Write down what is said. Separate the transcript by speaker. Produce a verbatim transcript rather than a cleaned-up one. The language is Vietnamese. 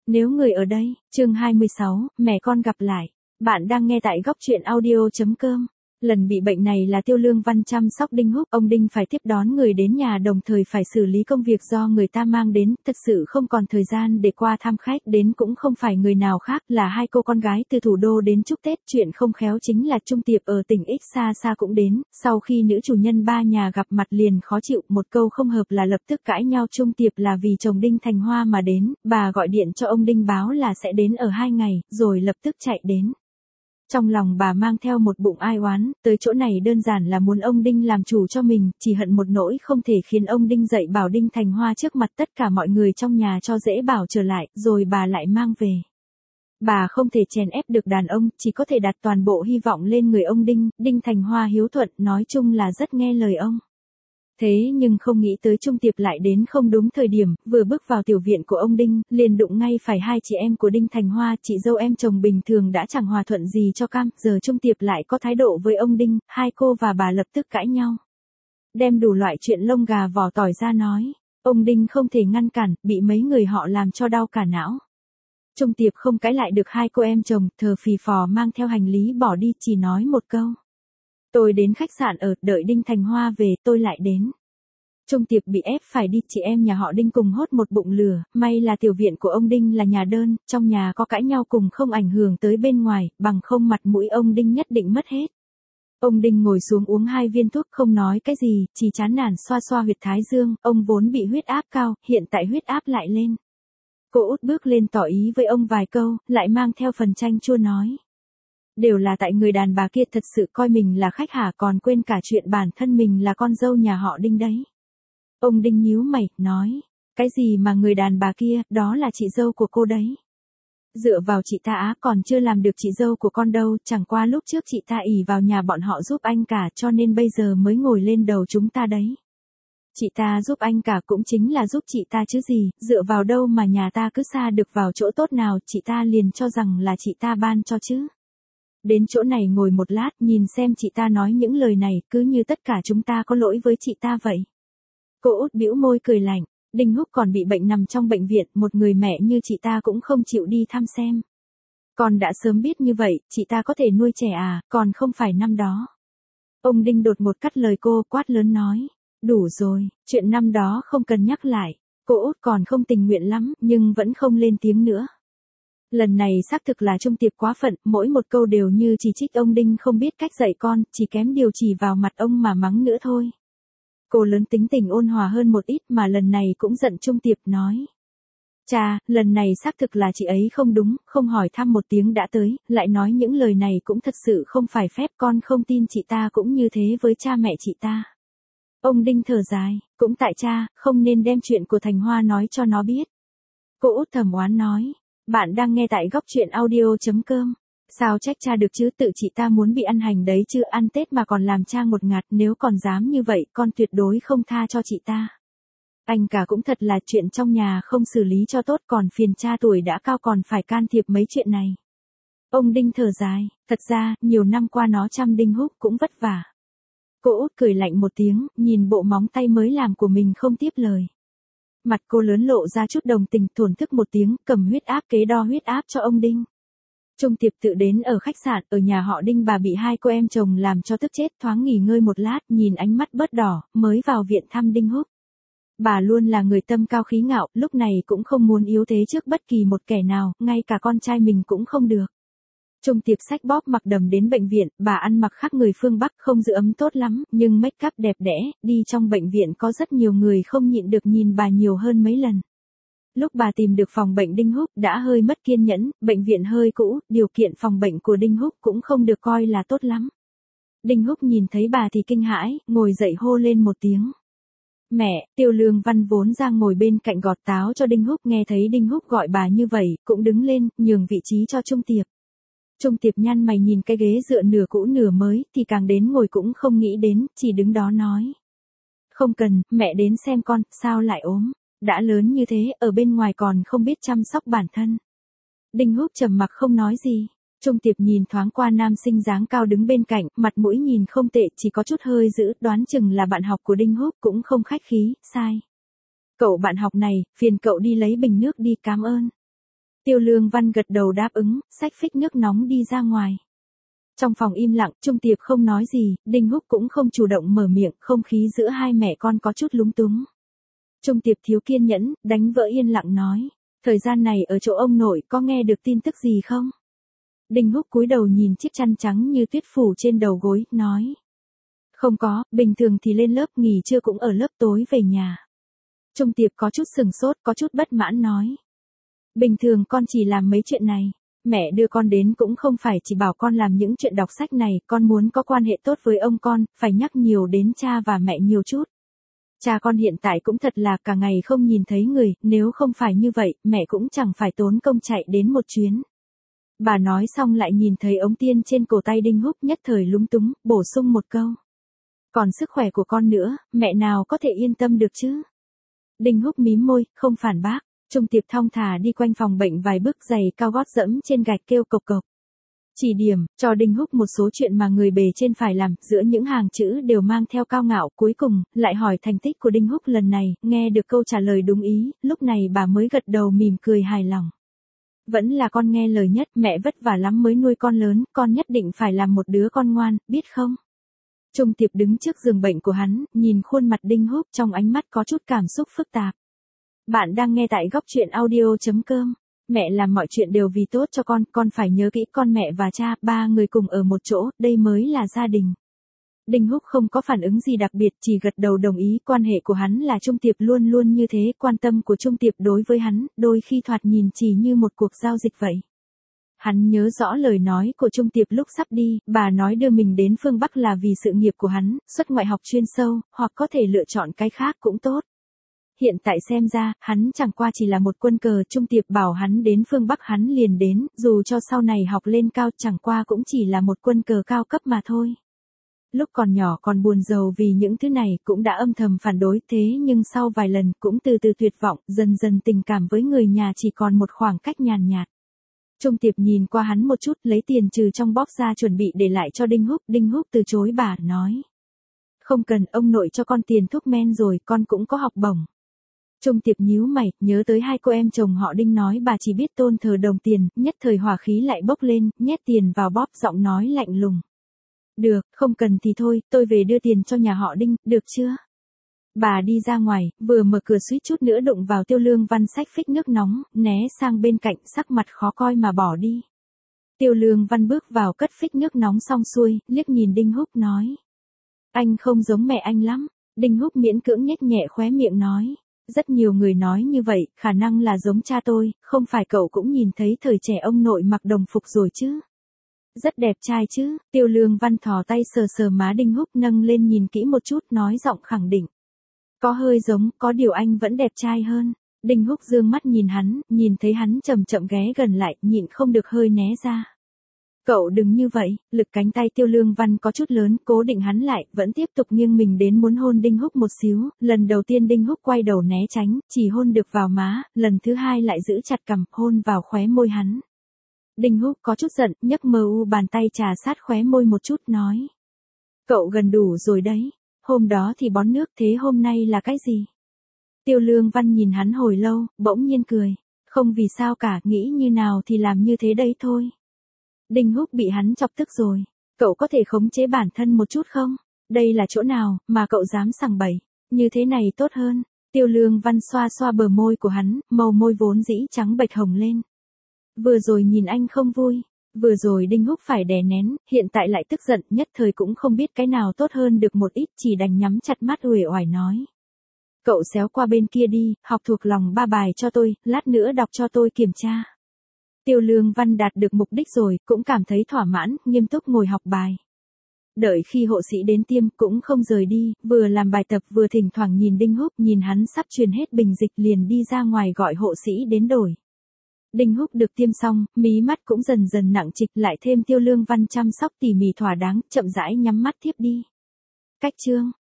Speaker 1: Nếu người ở đây, chương hai mươi sáu, mẹ con gặp lại. Bạn đang nghe tại góc truyện audio chấm com. Lần bị bệnh này là Tiêu Lương Văn chăm sóc Đinh Húc, ông Đinh phải tiếp đón người đến nhà đồng thời phải xử lý công việc do người ta mang đến, thật sự không còn thời gian để qua thăm khách, đến cũng không phải người nào khác là hai cô con gái từ thủ đô đến chúc Tết, chuyện không khéo chính là Trung Tiệp ở tỉnh X xa xa cũng đến, sau khi nữ chủ nhân ba nhà gặp mặt liền khó chịu, một câu không hợp là lập tức cãi nhau. Trung Tiệp là vì chồng Đinh Thành Hoa mà đến, bà gọi điện cho ông Đinh báo là sẽ đến ở hai ngày, rồi lập tức chạy đến. Trong lòng bà mang theo một bụng ai oán, tới chỗ này đơn giản là muốn ông Đinh làm chủ cho mình, chỉ hận một nỗi không thể khiến ông Đinh dạy bảo Đinh Thành Hoa trước mặt tất cả mọi người trong nhà cho dễ bảo trở lại, rồi bà lại mang về. Bà không thể chèn ép được đàn ông, chỉ có thể đặt toàn bộ hy vọng lên người ông Đinh, Đinh Thành Hoa hiếu thuận, nói chung là rất nghe lời ông. Thế nhưng không nghĩ tới Trung Tiệp lại đến không đúng thời điểm, vừa bước vào tiểu viện của ông Đinh, liền đụng ngay phải hai chị em của Đinh Thành Hoa, chị dâu em chồng bình thường đã chẳng hòa thuận gì cho cam, giờ Trung Tiệp lại có thái độ với ông Đinh, hai cô và bà lập tức cãi nhau. Đem đủ loại chuyện lông gà vỏ tỏi ra nói, ông Đinh không thể ngăn cản, bị mấy người họ làm cho đau cả não. Trung Tiệp không cãi lại được hai cô em chồng, thờ phì phò mang theo hành lý bỏ đi, chỉ nói một câu. Tôi đến khách sạn ở, đợi Đinh Thành Hoa về, tôi lại đến. Trung Tiệp bị ép phải đi, chị em nhà họ Đinh cùng hốt một bụng lửa, may là tiểu viện của ông Đinh là nhà đơn, trong nhà có cãi nhau cùng không ảnh hưởng tới bên ngoài, bằng không mặt mũi ông Đinh nhất định mất hết. Ông Đinh ngồi xuống uống hai viên thuốc không nói cái gì, chỉ chán nản xoa xoa huyệt thái dương, ông vốn bị huyết áp cao, hiện tại huyết áp lại lên. Cô út bước lên tỏ ý với ông vài câu, lại mang theo phần chanh chua nói. Đều là tại người đàn bà kia thật sự coi mình là khách hả, còn quên cả chuyện bản thân mình là con dâu nhà họ Đinh đấy. Ông Đinh nhíu mày, nói, cái gì mà người đàn bà kia, đó là chị dâu của cô đấy. Dựa vào chị ta á, còn chưa làm được chị dâu của con đâu, chẳng qua lúc trước chị ta ỷ vào nhà bọn họ giúp anh cả cho nên bây giờ mới ngồi lên đầu chúng ta đấy. Chị ta giúp anh cả cũng chính là giúp chị ta chứ gì, dựa vào đâu mà nhà ta cứ xa được vào chỗ tốt nào, chị ta liền cho rằng là chị ta ban cho chứ. Đến chỗ này ngồi một lát, nhìn xem chị ta nói những lời này, cứ như tất cả chúng ta có lỗi với chị ta vậy. Cô út bĩu môi cười lạnh, Đinh Húc còn bị bệnh nằm trong bệnh viện, một người mẹ như chị ta cũng không chịu đi thăm xem. Con đã sớm biết như vậy, chị ta có thể nuôi trẻ à, còn không phải năm đó. Ông Đinh đột một cắt lời cô, quát lớn nói, đủ rồi, chuyện năm đó không cần nhắc lại. Cô út còn không tình nguyện lắm, nhưng vẫn không lên tiếng nữa. Lần này xác thực là Trung Tiệp quá phận, mỗi một câu đều như chỉ trích ông Đinh không biết cách dạy con, chỉ kém điều chỉ vào mặt ông mà mắng nữa thôi. Cô lớn tính tình ôn hòa hơn một ít mà lần này cũng giận Trung Tiệp nói. Cha, lần này xác thực là chị ấy không đúng, không hỏi thăm một tiếng đã tới, lại nói những lời này cũng thật sự không phải phép, con không tin chị ta cũng như thế với cha mẹ chị ta. Ông Đinh thở dài, cũng tại cha, không nên đem chuyện của Thành Hoa nói cho nó biết. Cô út thầm oán nói. Bạn đang nghe tại góc truyện audio chấm com. Sao trách cha được chứ, tự chị ta muốn bị ăn hành đấy chứ, ăn Tết mà còn làm cha ngột ngạt, nếu còn dám như vậy, con tuyệt đối không tha cho chị ta. Anh cả cũng thật là chuyện trong nhà không xử lý cho tốt, còn phiền cha tuổi đã cao còn phải can thiệp mấy chuyện này. Ông Đinh thở dài, thật ra, nhiều năm qua nó chăm Đinh Húc cũng vất vả. Cô út cười lạnh một tiếng, nhìn bộ móng tay mới làm của mình không tiếp lời. Mặt cô lớn lộ ra chút đồng tình, thổn thức một tiếng, cầm huyết áp kế đo huyết áp cho ông Đinh. Trung Tiệp tự đến ở khách sạn, ở nhà họ Đinh bà bị hai cô em chồng làm cho tức chết, thoáng nghỉ ngơi một lát, nhìn ánh mắt bớt đỏ, mới vào viện thăm Đinh Húc. Bà luôn là người tâm cao khí ngạo, lúc này cũng không muốn yếu thế trước bất kỳ một kẻ nào, ngay cả con trai mình cũng không được. Trung Tiệp xách bóp mặc đầm đến bệnh viện, bà ăn mặc khác người phương Bắc, không giữ ấm tốt lắm, nhưng make up đẹp đẽ, đi trong bệnh viện có rất nhiều người không nhịn được nhìn bà nhiều hơn mấy lần. Lúc bà tìm được phòng bệnh Đinh Húc đã hơi mất kiên nhẫn, bệnh viện hơi cũ, điều kiện phòng bệnh của Đinh Húc cũng không được coi là tốt lắm. Đinh Húc nhìn thấy bà thì kinh hãi, ngồi dậy hô lên một tiếng. Mẹ, Tiêu Lương Văn vốn ra ngồi bên cạnh gọt táo cho Đinh Húc, nghe thấy Đinh Húc gọi bà như vậy, cũng đứng lên, nhường vị trí cho Trung Tiệp. Trung Tiệp nhăn mày nhìn cái ghế dựa nửa cũ nửa mới, thì càng đến ngồi cũng không nghĩ đến, chỉ đứng đó nói. Không cần, mẹ đến xem con, sao lại ốm, đã lớn như thế, ở bên ngoài còn không biết chăm sóc bản thân. Đinh Húc trầm mặc không nói gì. Trung Tiệp nhìn thoáng qua nam sinh dáng cao đứng bên cạnh, mặt mũi nhìn không tệ, chỉ có chút hơi dữ, đoán chừng là bạn học của Đinh Húc, cũng không khách khí, sai. Cậu bạn học này, phiền cậu đi lấy bình nước đi, cảm ơn. Tiêu Lương Văn gật đầu đáp ứng, xách phích nước nóng đi ra ngoài. Trong phòng im lặng, Trung Tiệp không nói gì, Đinh Húc cũng không chủ động mở miệng, không khí giữa hai mẹ con có chút lúng túng. Trung Tiệp thiếu kiên nhẫn, đánh vỡ yên lặng nói, thời gian này ở chỗ ông nội có nghe được tin tức gì không? Đinh Húc cúi đầu nhìn chiếc chăn trắng như tuyết phủ trên đầu gối, nói. Không có, bình thường thì lên lớp, nghỉ trưa cũng ở lớp, tối về nhà. Trung Tiệp có chút sừng sốt, có chút bất mãn nói. Bình thường con chỉ làm mấy chuyện này. Mẹ đưa con đến cũng không phải chỉ bảo con làm những chuyện đọc sách này, con muốn có quan hệ tốt với ông con, phải nhắc nhiều đến cha và mẹ nhiều chút. Cha con hiện tại cũng thật là cả ngày không nhìn thấy người, nếu không phải như vậy, mẹ cũng chẳng phải tốn công chạy đến một chuyến. Bà nói xong lại nhìn thấy ống tiên trên cổ tay Đinh Húc, nhất thời lúng túng, bổ sung một câu. Còn sức khỏe của con nữa, mẹ nào có thể yên tâm được chứ? Đinh Húc mím môi, không phản bác. Trung Tiệp thong thả đi quanh phòng bệnh vài bước, giày cao gót dẫm trên gạch kêu cộc cộc. Chỉ điểm, cho Đinh Húc một số chuyện mà người bề trên phải làm, giữa những hàng chữ đều mang theo cao ngạo, cuối cùng, lại hỏi thành tích của Đinh Húc lần này, nghe được câu trả lời đúng ý, lúc này bà mới gật đầu mỉm cười hài lòng. Vẫn là con nghe lời nhất, mẹ vất vả lắm mới nuôi con lớn, con nhất định phải làm một đứa con ngoan, biết không? Trung Tiệp đứng trước giường bệnh của hắn, nhìn khuôn mặt Đinh Húc, trong ánh mắt có chút cảm xúc phức tạp. Bạn đang nghe tại góc truyện audio chấm com. Mẹ làm mọi chuyện đều vì tốt cho con, con phải nhớ kỹ, con mẹ và cha, ba người cùng ở một chỗ, đây mới là gia đình. Đinh Húc không có phản ứng gì đặc biệt, chỉ gật đầu đồng ý, quan hệ của hắn là Trung Tiệp luôn luôn như thế, quan tâm của Trung Tiệp đối với hắn, đôi khi thoạt nhìn chỉ như một cuộc giao dịch vậy. Hắn nhớ rõ lời nói của Trung Tiệp lúc sắp đi, bà nói đưa mình đến phương Bắc là vì sự nghiệp của hắn, xuất ngoại học chuyên sâu, hoặc có thể lựa chọn cái khác cũng tốt. Hiện tại xem ra, hắn chẳng qua chỉ là một quân cờ, Trung Tiệp bảo hắn đến phương Bắc hắn liền đến, dù cho sau này học lên cao chẳng qua cũng chỉ là một quân cờ cao cấp mà thôi. Lúc còn nhỏ còn buồn rầu vì những thứ này cũng đã âm thầm phản đối, thế nhưng sau vài lần cũng từ từ tuyệt vọng, dần dần tình cảm với người nhà chỉ còn một khoảng cách nhàn nhạt. Trung Tiệp nhìn qua hắn một chút, lấy tiền trừ trong bóp ra chuẩn bị để lại cho Đinh Húc, Đinh Húc từ chối bà, nói. Không cần, ông nội cho con tiền thuốc men rồi, con cũng có học bổng. Trung Tiệp nhíu mày, nhớ tới hai cô em chồng họ Đinh nói bà chỉ biết tôn thờ đồng tiền, nhất thời hỏa khí lại bốc lên, nhét tiền vào bóp, giọng nói lạnh lùng. Được, không cần thì thôi, tôi về đưa tiền cho nhà họ Đinh, được chưa? Bà đi ra ngoài, vừa mở cửa suýt chút nữa đụng vào Tiêu Lương Văn xách phích nước nóng, né sang bên cạnh, sắc mặt khó coi mà bỏ đi. Tiêu Lương Văn bước vào cất phích nước nóng xong xuôi, liếc nhìn Đinh Húc nói. Anh không giống mẹ anh lắm. Đinh Húc miễn cưỡng nhếch nhẹ khóe miệng nói. Rất nhiều người nói như vậy, khả năng là giống cha tôi, không phải cậu cũng nhìn thấy thời trẻ ông nội mặc đồng phục rồi chứ? Rất đẹp trai chứ, Tiêu Lương Văn thò tay sờ sờ má Đinh Húc, nâng lên nhìn kỹ một chút, nói giọng khẳng định. Có hơi giống, có điều anh vẫn đẹp trai hơn. Đinh Húc dương mắt nhìn hắn, nhìn thấy hắn chậm chậm ghé gần lại, nhịn không được hơi né ra. Cậu đừng như vậy, lực cánh tay Tiêu Lương Văn có chút lớn, cố định hắn lại, vẫn tiếp tục nghiêng mình đến muốn hôn Đinh Húc một xíu, lần đầu tiên Đinh Húc quay đầu né tránh, chỉ hôn được vào má, lần thứ hai lại giữ chặt cằm, hôn vào khóe môi hắn. Đinh Húc có chút giận, nhấc mờ u bàn tay trà sát khóe môi một chút, nói. Cậu gần đủ rồi đấy, hôm đó thì bón nước, thế hôm nay là cái gì? Tiêu Lương Văn nhìn hắn hồi lâu, bỗng nhiên cười, không vì sao cả, nghĩ như nào thì làm như thế đấy thôi. Đinh Húc bị hắn chọc tức rồi. Cậu có thể khống chế bản thân một chút không? Đây là chỗ nào mà cậu dám sằng bậy? Như thế này tốt hơn. Tiêu Lương Văn xoa xoa bờ môi của hắn, màu môi vốn dĩ trắng bệch hồng lên. Vừa rồi nhìn anh không vui. Vừa rồi Đinh Húc phải đè nén, hiện tại lại tức giận, nhất thời cũng không biết cái nào tốt hơn được một ít, chỉ đành nhắm chặt mắt uể oải nói. Cậu xéo qua bên kia đi, học thuộc lòng ba bài cho tôi, lát nữa đọc cho tôi kiểm tra. Tiêu Lương Văn đạt được mục đích rồi, cũng cảm thấy thỏa mãn, nghiêm túc ngồi học bài. Đợi khi hộ sĩ đến tiêm, cũng không rời đi, vừa làm bài tập vừa thỉnh thoảng nhìn Đinh Húc, nhìn hắn sắp truyền hết bình dịch liền đi ra ngoài gọi hộ sĩ đến đổi. Đinh Húc được tiêm xong, mí mắt cũng dần dần nặng trịch, lại thêm Tiêu Lương Văn chăm sóc tỉ mỉ thỏa đáng, chậm rãi nhắm mắt thiếp đi. Cách chương